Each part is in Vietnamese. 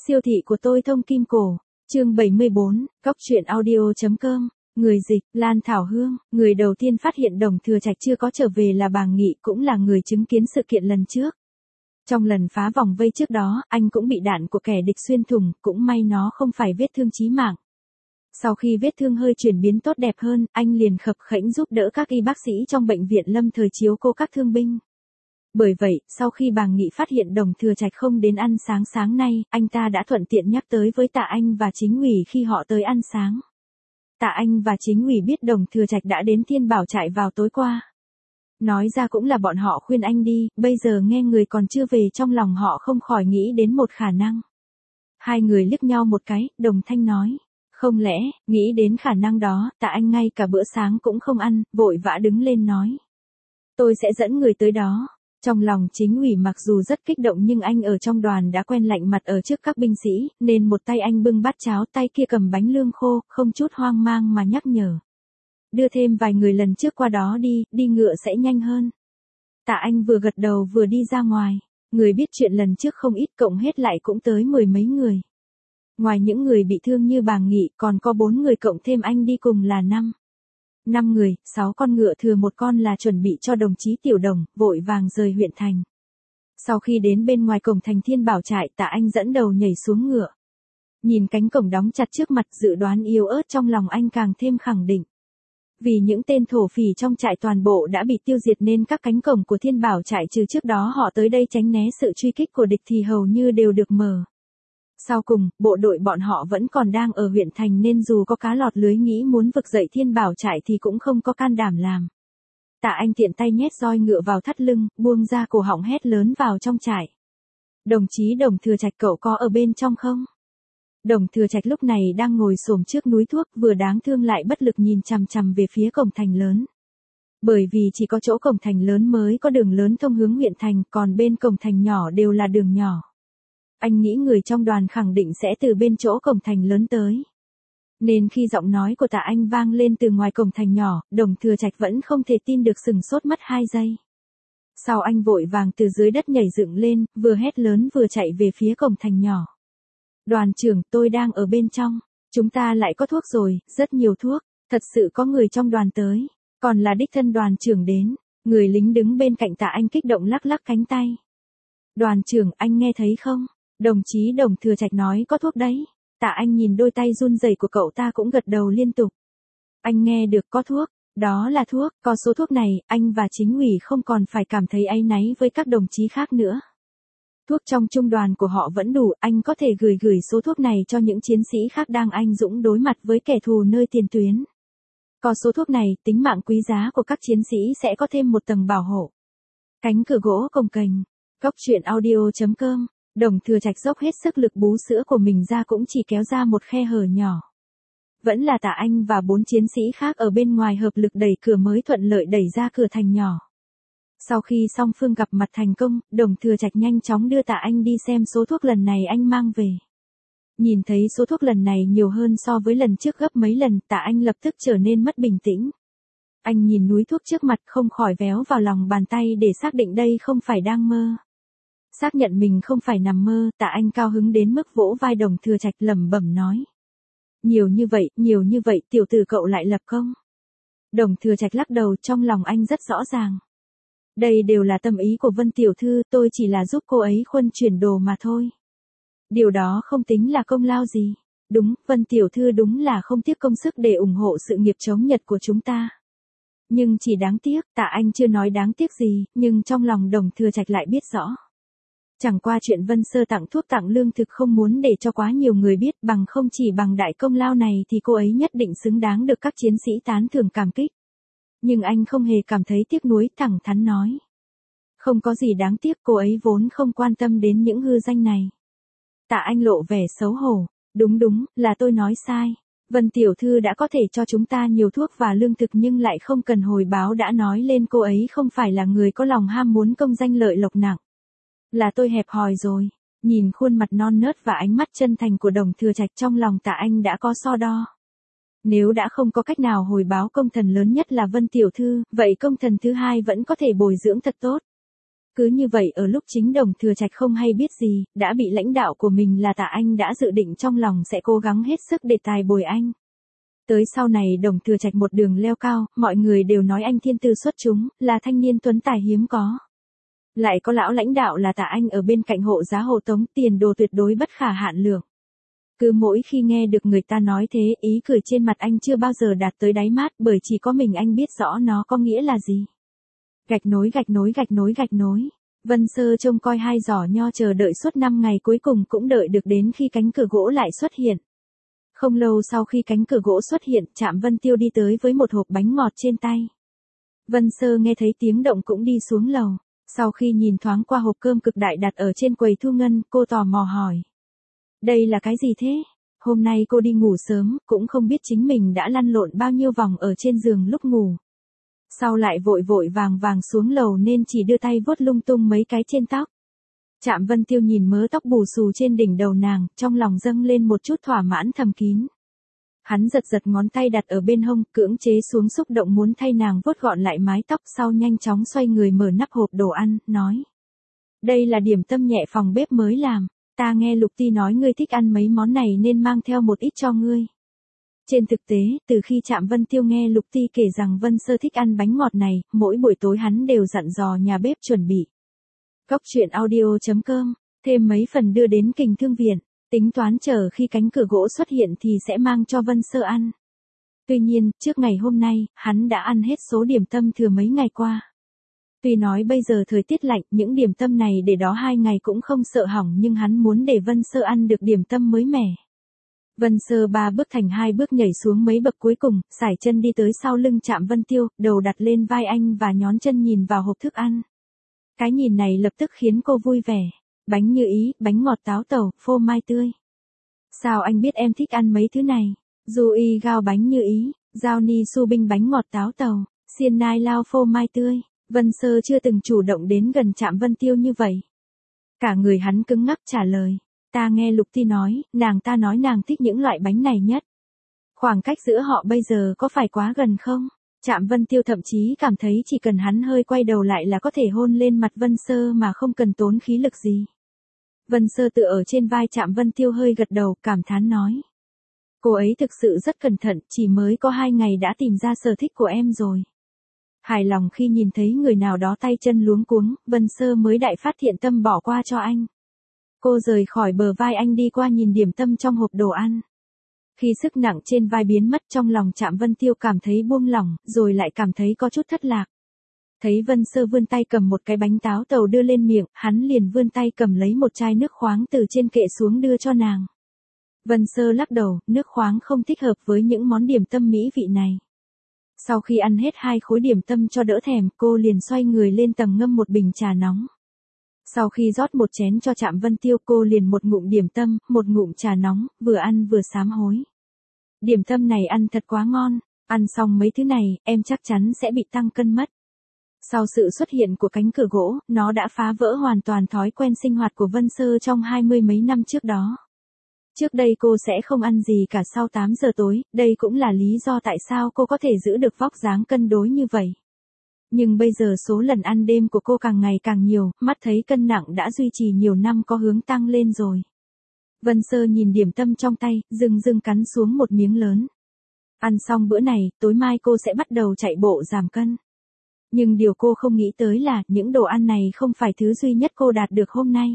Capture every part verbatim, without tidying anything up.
Siêu thị của tôi thông kim cổ. Chương bảy mươi bốn, Cóc truyện audio.com. Người dịch, Lan Thảo Hương, người đầu tiên phát hiện Đồng Thừa Trạch chưa có trở về là bà Nghị, cũng là người chứng kiến sự kiện lần trước. Trong lần phá vòng vây trước đó, anh cũng bị đạn của kẻ địch xuyên thủng, cũng may nó không phải vết thương chí mạng. Sau khi vết thương hơi chuyển biến tốt đẹp hơn, anh liền khập khễnh giúp đỡ các y bác sĩ trong bệnh viện lâm thời chiếu cố các thương binh. Bởi vậy, sau khi bà Nghị phát hiện Đồng Thừa Trạch không đến ăn sáng sáng nay, anh ta đã thuận tiện nhắc tới với Tạ Anh và Chính ủy khi họ tới ăn sáng. Tạ Anh và Chính ủy biết Đồng Thừa Trạch đã đến Thiên Bảo trại vào tối qua. Nói ra cũng là bọn họ khuyên anh đi, bây giờ nghe người còn chưa về trong lòng họ không khỏi nghĩ đến một khả năng. Hai người liếc nhau một cái, đồng thanh nói. Không lẽ, nghĩ đến khả năng đó, Tạ Anh ngay cả bữa sáng cũng không ăn, vội vã đứng lên nói. Tôi sẽ dẫn người tới đó. Trong lòng Chính ủy mặc dù rất kích động nhưng anh ở trong đoàn đã quen lạnh mặt ở trước các binh sĩ, nên một tay anh bưng bát cháo, tay kia cầm bánh lương khô, không chút hoang mang mà nhắc nhở. Đưa thêm vài người lần trước qua đó đi, đi ngựa sẽ nhanh hơn. Tạ Anh vừa gật đầu vừa đi ra ngoài. Người biết chuyện lần trước không ít, cộng hết lại cũng tới mười mấy người. Ngoài những người bị thương như bà Nghị, còn có bốn người cộng thêm anh đi cùng là năm. Năm người, sáu con ngựa thừa một con là chuẩn bị cho đồng chí Tiểu Đồng, vội vàng rời huyện thành. Sau khi đến bên ngoài cổng thành Thiên Bảo trại, Tạ Anh dẫn đầu nhảy xuống ngựa. Nhìn cánh cổng đóng chặt trước mặt, dự đoán yếu ớt trong lòng anh càng thêm khẳng định. Vì những tên thổ phỉ trong trại toàn bộ đã bị tiêu diệt nên các cánh cổng của Thiên Bảo trại trừ trước đó họ tới đây tránh né sự truy kích của địch thì hầu như đều được mở. Sau cùng, bộ đội bọn họ vẫn còn đang ở huyện thành nên dù có cá lọt lưới nghĩ muốn vực dậy Thiên Bảo trại thì cũng không có can đảm làm. Tạ Anh tiện tay nhét roi ngựa vào thắt lưng, buông ra cổ họng hét lớn vào trong trại. Đồng chí Đồng Thừa Trạch, cậu có ở bên trong không? Đồng Thừa Trạch lúc này đang ngồi xổm trước núi thuốc, vừa đáng thương lại bất lực nhìn chằm chằm về phía cổng thành lớn. Bởi vì chỉ có chỗ cổng thành lớn mới có đường lớn thông hướng huyện thành, còn bên cổng thành nhỏ đều là đường nhỏ. Anh nghĩ người trong đoàn khẳng định sẽ từ bên chỗ cổng thành lớn tới. Nên khi giọng nói của Tạ Anh vang lên từ ngoài cổng thành nhỏ, Đồng Thừa Trạch vẫn không thể tin được, sừng sốt mất hai giây. Sau anh vội vàng từ dưới đất nhảy dựng lên, vừa hét lớn vừa chạy về phía cổng thành nhỏ. Đoàn trưởng, tôi đang ở bên trong. Chúng ta lại có thuốc rồi, rất nhiều thuốc. Thật sự có người trong đoàn tới. Còn là đích thân đoàn trưởng đến. Người lính đứng bên cạnh Tạ Anh kích động lắc lắc cánh tay. Đoàn trưởng, anh nghe thấy không? Đồng chí Đồng Thừa Trạch nói có thuốc đấy. Tạ Anh nhìn đôi tay run rẩy của cậu ta cũng gật đầu liên tục. Anh nghe được, có thuốc. Đó là thuốc, có số thuốc này, anh và Chính ủy không còn phải cảm thấy áy náy với các đồng chí khác nữa. Thuốc trong trung đoàn của họ vẫn đủ, anh có thể gửi gửi số thuốc này cho những chiến sĩ khác đang anh dũng đối mặt với kẻ thù nơi tiền tuyến. Có số thuốc này, tính mạng quý giá của các chiến sĩ sẽ có thêm một tầng bảo hộ. Cánh cửa gỗ cồng kềnh. Cóc truyện audio.com. Đồng Thừa Trạch dốc hết sức lực bú sữa của mình ra cũng chỉ kéo ra một khe hở nhỏ. Vẫn là Tạ Anh và bốn chiến sĩ khác ở bên ngoài hợp lực đẩy cửa mới thuận lợi đẩy ra cửa thành nhỏ. Sau khi song phương gặp mặt thành công, Đồng Thừa Trạch nhanh chóng đưa Tạ Anh đi xem số thuốc lần này anh mang về. Nhìn thấy số thuốc lần này nhiều hơn so với lần trước gấp mấy lần, Tạ Anh lập tức trở nên mất bình tĩnh. Anh nhìn núi thuốc trước mặt không khỏi véo vào lòng bàn tay để xác định đây không phải đang mơ. Xác nhận mình không phải nằm mơ, Tạ Anh cao hứng đến mức vỗ vai Đồng Thừa Trạch lẩm bẩm nói. Nhiều như vậy, nhiều như vậy, tiểu tử cậu lại lập công. Đồng Thừa Trạch lắc đầu, trong lòng anh rất rõ ràng. Đây đều là tâm ý của Vân tiểu thư, tôi chỉ là giúp cô ấy khuân chuyển đồ mà thôi. Điều đó không tính là công lao gì. Đúng, Vân tiểu thư đúng là không tiếc công sức để ủng hộ sự nghiệp chống Nhật của chúng ta. Nhưng chỉ đáng tiếc, Tạ Anh chưa nói đáng tiếc gì, nhưng trong lòng Đồng Thừa Trạch lại biết rõ. Chẳng qua chuyện Vân Sơ tặng thuốc tặng lương thực không muốn để cho quá nhiều người biết, bằng không chỉ bằng đại công lao này thì cô ấy nhất định xứng đáng được các chiến sĩ tán thưởng cảm kích. Nhưng anh không hề cảm thấy tiếc nuối, thẳng thắn nói. Không có gì đáng tiếc, cô ấy vốn không quan tâm đến những hư danh này. Tạ Anh lộ vẻ xấu hổ. Đúng đúng, là tôi nói sai. Vân tiểu thư đã có thể cho chúng ta nhiều thuốc và lương thực nhưng lại không cần hồi báo, đã nói lên cô ấy không phải là người có lòng ham muốn công danh lợi lộc nặng. Là tôi hẹp hòi rồi. Nhìn khuôn mặt non nớt và ánh mắt chân thành của Đồng Thừa Trạch, trong lòng Tạ Anh đã có so đo. Nếu đã không có cách nào hồi báo công thần lớn nhất là Vân tiểu thư, vậy công thần thứ hai vẫn có thể bồi dưỡng thật tốt. Cứ như vậy ở lúc chính Đồng Thừa Trạch không hay biết gì, đã bị lãnh đạo của mình là Tạ Anh đã dự định trong lòng sẽ cố gắng hết sức để tài bồi anh. Tới sau này Đồng Thừa Trạch một đường leo cao, mọi người đều nói anh thiên tư xuất chúng, là thanh niên tuấn tài hiếm có. Lại có lão lãnh đạo là Tạ Anh ở bên cạnh hộ giá hộ tống, tiền đồ tuyệt đối bất khả hạn lượng. Cứ mỗi khi nghe được người ta nói thế, ý cười trên mặt anh chưa bao giờ đạt tới đáy mắt, bởi chỉ có mình anh biết rõ nó có nghĩa là gì. Gạch nối gạch nối gạch nối gạch nối. Vân Sơ trông coi hai giỏ nho chờ đợi suốt năm ngày, cuối cùng cũng đợi được đến khi cánh cửa gỗ lại xuất hiện. Không lâu sau khi cánh cửa gỗ xuất hiện, Trạm Vân Tiêu đi tới với một hộp bánh ngọt trên tay. Vân Sơ nghe thấy tiếng động cũng đi xuống lầu. Sau khi nhìn thoáng qua hộp cơm cực đại đặt ở trên quầy thu ngân, cô tò mò hỏi. Đây là cái gì thế? Hôm nay cô đi ngủ sớm, cũng không biết chính mình đã lăn lộn bao nhiêu vòng ở trên giường lúc ngủ. Sau lại vội vội vàng vàng xuống lầu nên chỉ đưa tay vuốt lung tung mấy cái trên tóc. Trạm Vân Tiêu nhìn mớ tóc bù xù trên đỉnh đầu nàng, trong lòng dâng lên một chút thỏa mãn thầm kín. Hắn giật giật ngón tay đặt ở bên hông, cưỡng chế xuống xúc động muốn thay nàng vuốt gọn lại mái tóc, sau nhanh chóng xoay người mở nắp hộp đồ ăn, nói. Đây là điểm tâm nhẹ phòng bếp mới làm, ta nghe Lục Ti nói ngươi thích ăn mấy món này nên mang theo một ít cho ngươi. Trên thực tế, từ khi Trạm Vân Tiêu nghe Lục Ti kể rằng Vân Sơ thích ăn bánh ngọt này, mỗi buổi tối hắn đều dặn dò nhà bếp chuẩn bị. Góc truyện audio chấm com, thêm mấy phần đưa đến Kình Thương Viện, tính toán chờ khi cánh cửa gỗ xuất hiện thì sẽ mang cho Vân Sơ ăn. Tuy nhiên, trước ngày hôm nay, hắn đã ăn hết số điểm tâm thừa mấy ngày qua. Tuy nói bây giờ thời tiết lạnh, những điểm tâm này để đó hai ngày cũng không sợ hỏng, nhưng hắn muốn để Vân Sơ ăn được điểm tâm mới mẻ. Vân Sơ ba bước thành hai bước nhảy xuống mấy bậc cuối cùng, sải chân đi tới sau lưng Trạm Vân Tiêu, đầu đặt lên vai anh và nhón chân nhìn vào hộp thức ăn. Cái nhìn này lập tức khiến cô vui vẻ. Bánh như ý, bánh ngọt táo tàu, phô mai tươi. Sao anh biết em thích ăn mấy thứ này? Du y gao bánh như ý, giao ni su binh bánh ngọt táo tàu, xiên nai lao phô mai tươi. Vân Sơ chưa từng chủ động đến gần Trạm Vân Tiêu như vậy. Cả người hắn cứng ngắc trả lời. Ta nghe Lục Ti nói, nàng ta nói nàng thích những loại bánh này nhất. Khoảng cách giữa họ bây giờ có phải quá gần không? Trạm Vân Tiêu thậm chí cảm thấy chỉ cần hắn hơi quay đầu lại là có thể hôn lên mặt Vân Sơ mà không cần tốn khí lực gì. Vân Sơ tựa ở trên vai Trạm Vân Tiêu hơi gật đầu, cảm thán nói. Cô ấy thực sự rất cẩn thận, chỉ mới có hai ngày đã tìm ra sở thích của em rồi. Hài lòng khi nhìn thấy người nào đó tay chân luống cuống, Vân Sơ mới đại phát thiện tâm bỏ qua cho anh. Cô rời khỏi bờ vai anh đi qua nhìn điểm tâm trong hộp đồ ăn. Khi sức nặng trên vai biến mất, trong lòng Trạm Vân Tiêu cảm thấy buông lỏng, rồi lại cảm thấy có chút thất lạc. Thấy Vân Sơ vươn tay cầm một cái bánh táo tàu đưa lên miệng, hắn liền vươn tay cầm lấy một chai nước khoáng từ trên kệ xuống đưa cho nàng. Vân Sơ lắc đầu, nước khoáng không thích hợp với những món điểm tâm mỹ vị này. Sau khi ăn hết hai khối điểm tâm cho đỡ thèm, cô liền xoay người lên tầng ngâm một bình trà nóng. Sau khi rót một chén cho Trạm Vân Tiêu, cô liền một ngụm điểm tâm, một ngụm trà nóng, vừa ăn vừa sám hối. Điểm tâm này ăn thật quá ngon, ăn xong mấy thứ này, em chắc chắn sẽ bị tăng cân mất. Sau sự xuất hiện của cánh cửa gỗ, nó đã phá vỡ hoàn toàn thói quen sinh hoạt của Vân Sơ trong hai mươi mấy năm trước đó. Trước đây cô sẽ không ăn gì cả sau tám giờ tối, đây cũng là lý do tại sao cô có thể giữ được vóc dáng cân đối như vậy. Nhưng bây giờ số lần ăn đêm của cô càng ngày càng nhiều, mắt thấy cân nặng đã duy trì nhiều năm có hướng tăng lên rồi. Vân Sơ nhìn điểm tâm trong tay, dưng dưng cắn xuống một miếng lớn. Ăn xong bữa này, tối mai cô sẽ bắt đầu chạy bộ giảm cân. Nhưng điều cô không nghĩ tới là, những đồ ăn này không phải thứ duy nhất cô đạt được hôm nay.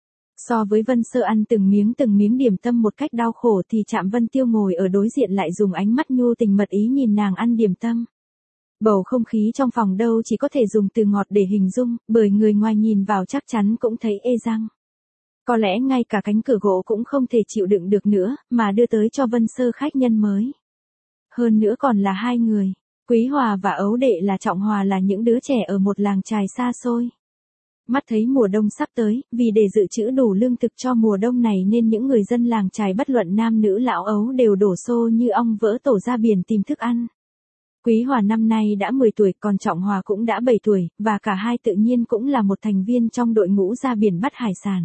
So với Vân Sơ ăn từng miếng từng miếng điểm tâm một cách đau khổ thì Trạm Vân Tiêu ngồi ở đối diện lại dùng ánh mắt nhu tình mật ý nhìn nàng ăn điểm tâm. Bầu không khí trong phòng đâu chỉ có thể dùng từ ngọt để hình dung, bởi người ngoài nhìn vào chắc chắn cũng thấy ê răng. Có lẽ ngay cả cánh cửa gỗ cũng không thể chịu đựng được nữa, mà đưa tới cho Vân Sơ khách nhân mới. Hơn nữa còn là hai người, Quý Hòa và Ấu Đệ là Trọng Hòa là những đứa trẻ ở một làng chài xa xôi. Mắt thấy mùa đông sắp tới, vì để dự trữ đủ lương thực cho mùa đông này nên những người dân làng chài bất luận nam nữ lão ấu đều đổ xô như ong vỡ tổ ra biển tìm thức ăn. Quý Hòa năm nay đã mười tuổi, còn Trọng Hòa cũng đã bảy tuổi, và cả hai tự nhiên cũng là một thành viên trong đội ngũ ra biển bắt hải sản.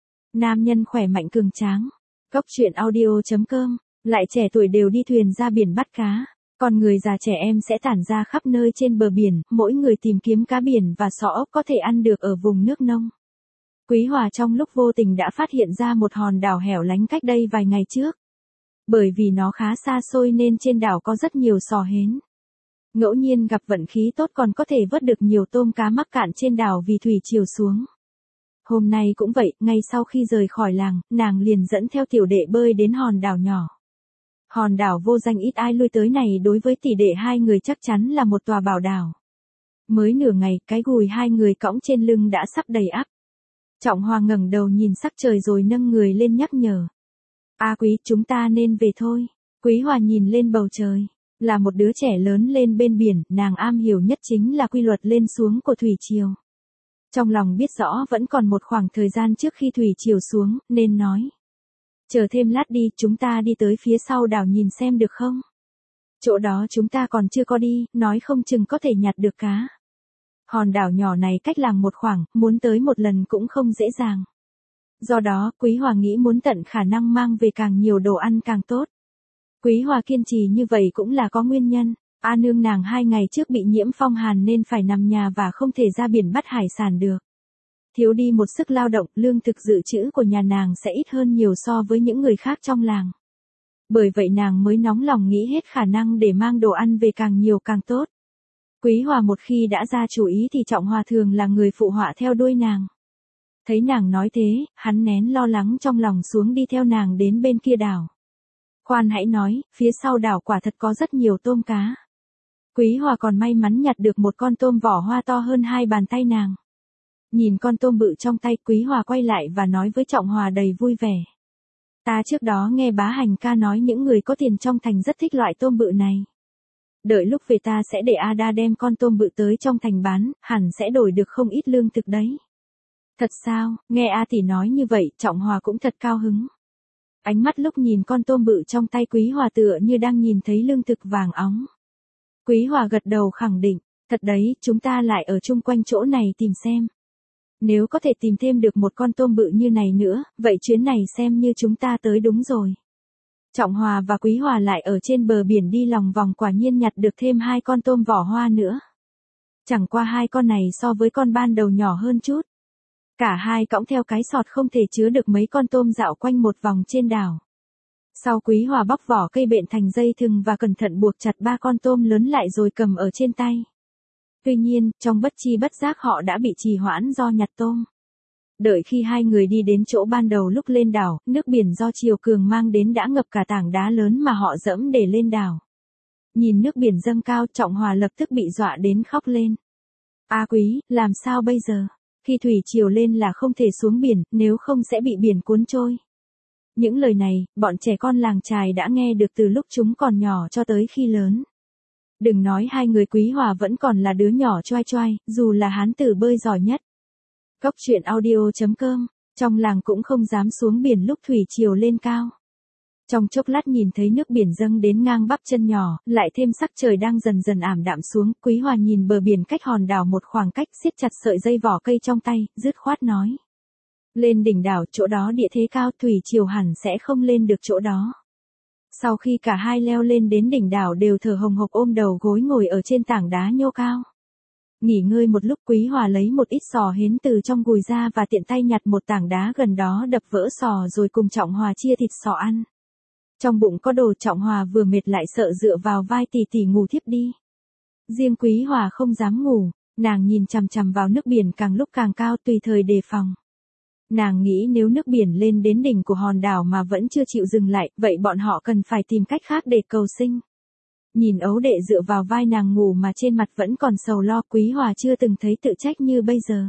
Nam nhân khỏe mạnh cường tráng. Góc truyện audio chấm com, lại trẻ tuổi đều đi thuyền ra biển bắt cá. Còn người già trẻ em sẽ tản ra khắp nơi trên bờ biển, mỗi người tìm kiếm cá biển và sọ ốc có thể ăn được ở vùng nước nông. Quý Hòa trong lúc vô tình đã phát hiện ra một hòn đảo hẻo lánh cách đây vài ngày trước. Bởi vì nó khá xa xôi nên trên đảo có rất nhiều sò hến. Ngẫu nhiên gặp vận khí tốt còn có thể vớt được nhiều tôm cá mắc cạn trên đảo vì thủy triều xuống. Hôm nay cũng vậy, ngay sau khi rời khỏi làng, nàng liền dẫn theo tiểu đệ bơi đến hòn đảo nhỏ. Hòn đảo vô danh ít ai lui tới này đối với tỷ đệ hai người chắc chắn là một tòa bảo đảo. Mới nửa ngày, cái gùi hai người cõng trên lưng đã sắp đầy ắp. Trọng Hòa ngẩng đầu nhìn sắc trời rồi nâng người lên nhắc nhở. A Quý, chúng ta nên về thôi. Quý Hòa nhìn lên bầu trời. Là một đứa trẻ lớn lên bên biển, nàng am hiểu nhất chính là quy luật lên xuống của thủy triều. Trong lòng biết rõ vẫn còn một khoảng thời gian trước khi thủy triều xuống, nên nói. Chờ thêm lát đi, chúng ta đi tới phía sau đảo nhìn xem được không? Chỗ đó chúng ta còn chưa có đi, nói không chừng có thể nhặt được cá. Hòn đảo nhỏ này cách làng một khoảng, muốn tới một lần cũng không dễ dàng. Do đó, Quý Hòa nghĩ muốn tận khả năng mang về càng nhiều đồ ăn càng tốt. Quý Hòa kiên trì như vậy cũng là có nguyên nhân. A nương nàng hai ngày trước bị nhiễm phong hàn nên phải nằm nhà và không thể ra biển bắt hải sản được. Thiếu đi một sức lao động, lương thực dự trữ của nhà nàng sẽ ít hơn nhiều so với những người khác trong làng. Bởi vậy nàng mới nóng lòng nghĩ hết khả năng để mang đồ ăn về càng nhiều càng tốt. Quý Hòa một khi đã ra chủ ý thì Trọng Hòa thường là người phụ họa theo đuôi nàng. Thấy nàng nói thế, hắn nén lo lắng trong lòng xuống đi theo nàng đến bên kia đảo. Khoan hãy nói, phía sau đảo quả thật có rất nhiều tôm cá. Quý Hòa còn may mắn nhặt được một con tôm vỏ hoa to hơn hai bàn tay nàng. Nhìn con tôm bự trong tay, Quý Hòa quay lại và nói với Trọng Hòa đầy vui vẻ. Ta trước đó nghe bá Hành ca nói những người có tiền trong thành rất thích loại tôm bự này. Đợi lúc về ta sẽ để Ada đem con tôm bự tới trong thành bán, hẳn sẽ đổi được không ít lương thực đấy. Thật sao, nghe A tỷ nói như vậy, Trọng Hòa cũng thật cao hứng. Ánh mắt lúc nhìn con tôm bự trong tay Quý Hòa tựa như đang nhìn thấy lương thực vàng óng. Quý Hòa gật đầu khẳng định, thật đấy, chúng ta lại ở chung quanh chỗ này tìm xem. Nếu có thể tìm thêm được một con tôm bự như này nữa, vậy chuyến này xem như chúng ta tới đúng rồi. Trọng Hòa và Quý Hòa lại ở trên bờ biển đi lòng vòng, quả nhiên nhặt được thêm hai con tôm vỏ hoa nữa. Chẳng qua hai con này so với con ban đầu nhỏ hơn chút. Cả hai cõng theo cái sọt không thể chứa được mấy con tôm dạo quanh một vòng trên đảo. Sau Quý Hòa bóc vỏ cây bện thành dây thừng và cẩn thận buộc chặt ba con tôm lớn lại rồi cầm ở trên tay. Tuy nhiên, trong bất chi bất giác họ đã bị trì hoãn do nhặt tôm. Đợi khi hai người đi đến chỗ ban đầu lúc lên đảo, nước biển do chiều cường mang đến đã ngập cả tảng đá lớn mà họ dẫm để lên đảo. Nhìn nước biển dâng cao, Trọng Hòa lập tức bị dọa đến khóc lên. A Quý, làm sao bây giờ? Khi thủy triều lên là không thể xuống biển, nếu không sẽ bị biển cuốn trôi. Những lời này, bọn trẻ con làng chài đã nghe được từ lúc chúng còn nhỏ cho tới khi lớn. Đừng nói hai người Quý Hòa vẫn còn là đứa nhỏ choai choai, dù là hán tử bơi giỏi nhất. Góc truyện audio chấm com, trong làng cũng không dám xuống biển lúc thủy triều lên cao. Trong chốc lát nhìn thấy nước biển dâng đến ngang bắp chân nhỏ, lại thêm sắc trời đang dần dần ảm đạm xuống, Quý Hòa nhìn bờ biển cách hòn đảo một khoảng cách, siết chặt sợi dây vỏ cây trong tay, dứt khoát nói. Lên đỉnh đảo, chỗ đó địa thế cao, thủy triều hẳn sẽ không lên được chỗ đó. Sau khi cả hai leo lên đến đỉnh đảo đều thở hồng hộc ôm đầu gối ngồi ở trên tảng đá nhô cao. Nghỉ ngơi một lúc, Quý Hòa lấy một ít sò hến từ trong gùi ra và tiện tay nhặt một tảng đá gần đó đập vỡ sò rồi cùng Trọng Hòa chia thịt sò ăn. Trong bụng có đồ, Trọng Hòa vừa mệt lại sợ dựa vào vai tỷ tỷ ngủ thiếp đi. Riêng Quý Hòa không dám ngủ, nàng nhìn chằm chằm vào nước biển càng lúc càng cao tùy thời đề phòng. Nàng nghĩ nếu nước biển lên đến đỉnh của hòn đảo mà vẫn chưa chịu dừng lại, vậy bọn họ cần phải tìm cách khác để cầu sinh. Nhìn ấu đệ dựa vào vai nàng ngủ mà trên mặt vẫn còn sầu lo, Quý Hòa chưa từng thấy tự trách như bây giờ.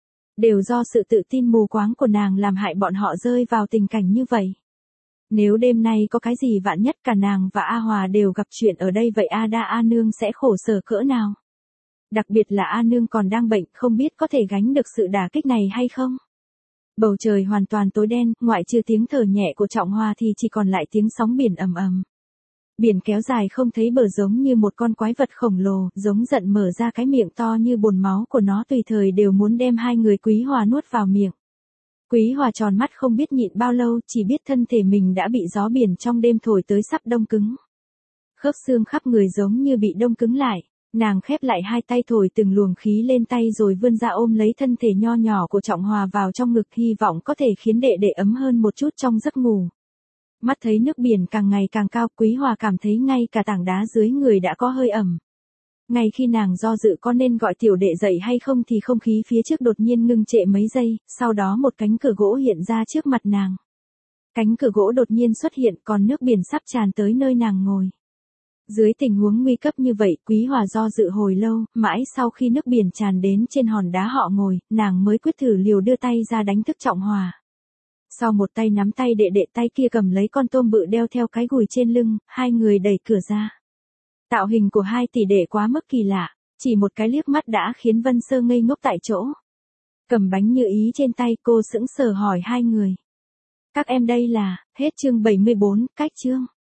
Đều do sự tự tin mù quáng của nàng làm hại bọn họ rơi vào tình cảnh như vậy. Nếu đêm nay có cái gì vạn nhất cả nàng và A Hòa đều gặp chuyện ở đây vậy Ada A Nương sẽ khổ sở cỡ nào? Đặc biệt là A Nương còn đang bệnh, không biết có thể gánh được sự đả kích này hay không? Bầu trời hoàn toàn tối đen, ngoại trừ tiếng thở nhẹ của Trọng Hòa thì chỉ còn lại tiếng sóng biển ầm ầm. Biển kéo dài không thấy bờ giống như một con quái vật khổng lồ, giống giận mở ra cái miệng to như bồn máu của nó tùy thời đều muốn đem hai người Quý Hòa nuốt vào miệng. Quý Hòa tròn mắt không biết nhịn bao lâu, chỉ biết thân thể mình đã bị gió biển trong đêm thổi tới sắp đông cứng. Khớp xương khắp người giống như bị đông cứng lại. Nàng khép lại hai tay thổi từng luồng khí lên tay rồi vươn ra ôm lấy thân thể nho nhỏ của Trọng Hòa vào trong ngực, hy vọng có thể khiến đệ đệ ấm hơn một chút trong giấc ngủ. Mắt thấy nước biển càng ngày càng cao, Quý Hòa cảm thấy ngay cả tảng đá dưới người đã có hơi ẩm. Ngay khi nàng do dự có nên gọi tiểu đệ dậy hay không thì không khí phía trước đột nhiên ngưng trệ mấy giây, sau đó một cánh cửa gỗ hiện ra trước mặt nàng. Cánh cửa gỗ đột nhiên xuất hiện, còn nước biển sắp tràn tới nơi nàng ngồi. Dưới tình huống nguy cấp như vậy, Quý Hòa do dự hồi lâu, mãi sau khi nước biển tràn đến trên hòn đá họ ngồi, nàng mới quyết thử liều đưa tay ra đánh thức Trọng Hòa. Sau một tay nắm tay đệ đệ, tay kia cầm lấy con tôm bự đeo theo cái gùi trên lưng, hai người đẩy cửa ra. Tạo hình của hai tỷ đệ quá mức kỳ lạ, chỉ một cái liếc mắt đã khiến Vân Sơ ngây ngốc tại chỗ. Cầm bánh như ý trên tay, cô sững sờ hỏi hai người. Các em đây là, hết chương bảy mươi bốn, cách chương.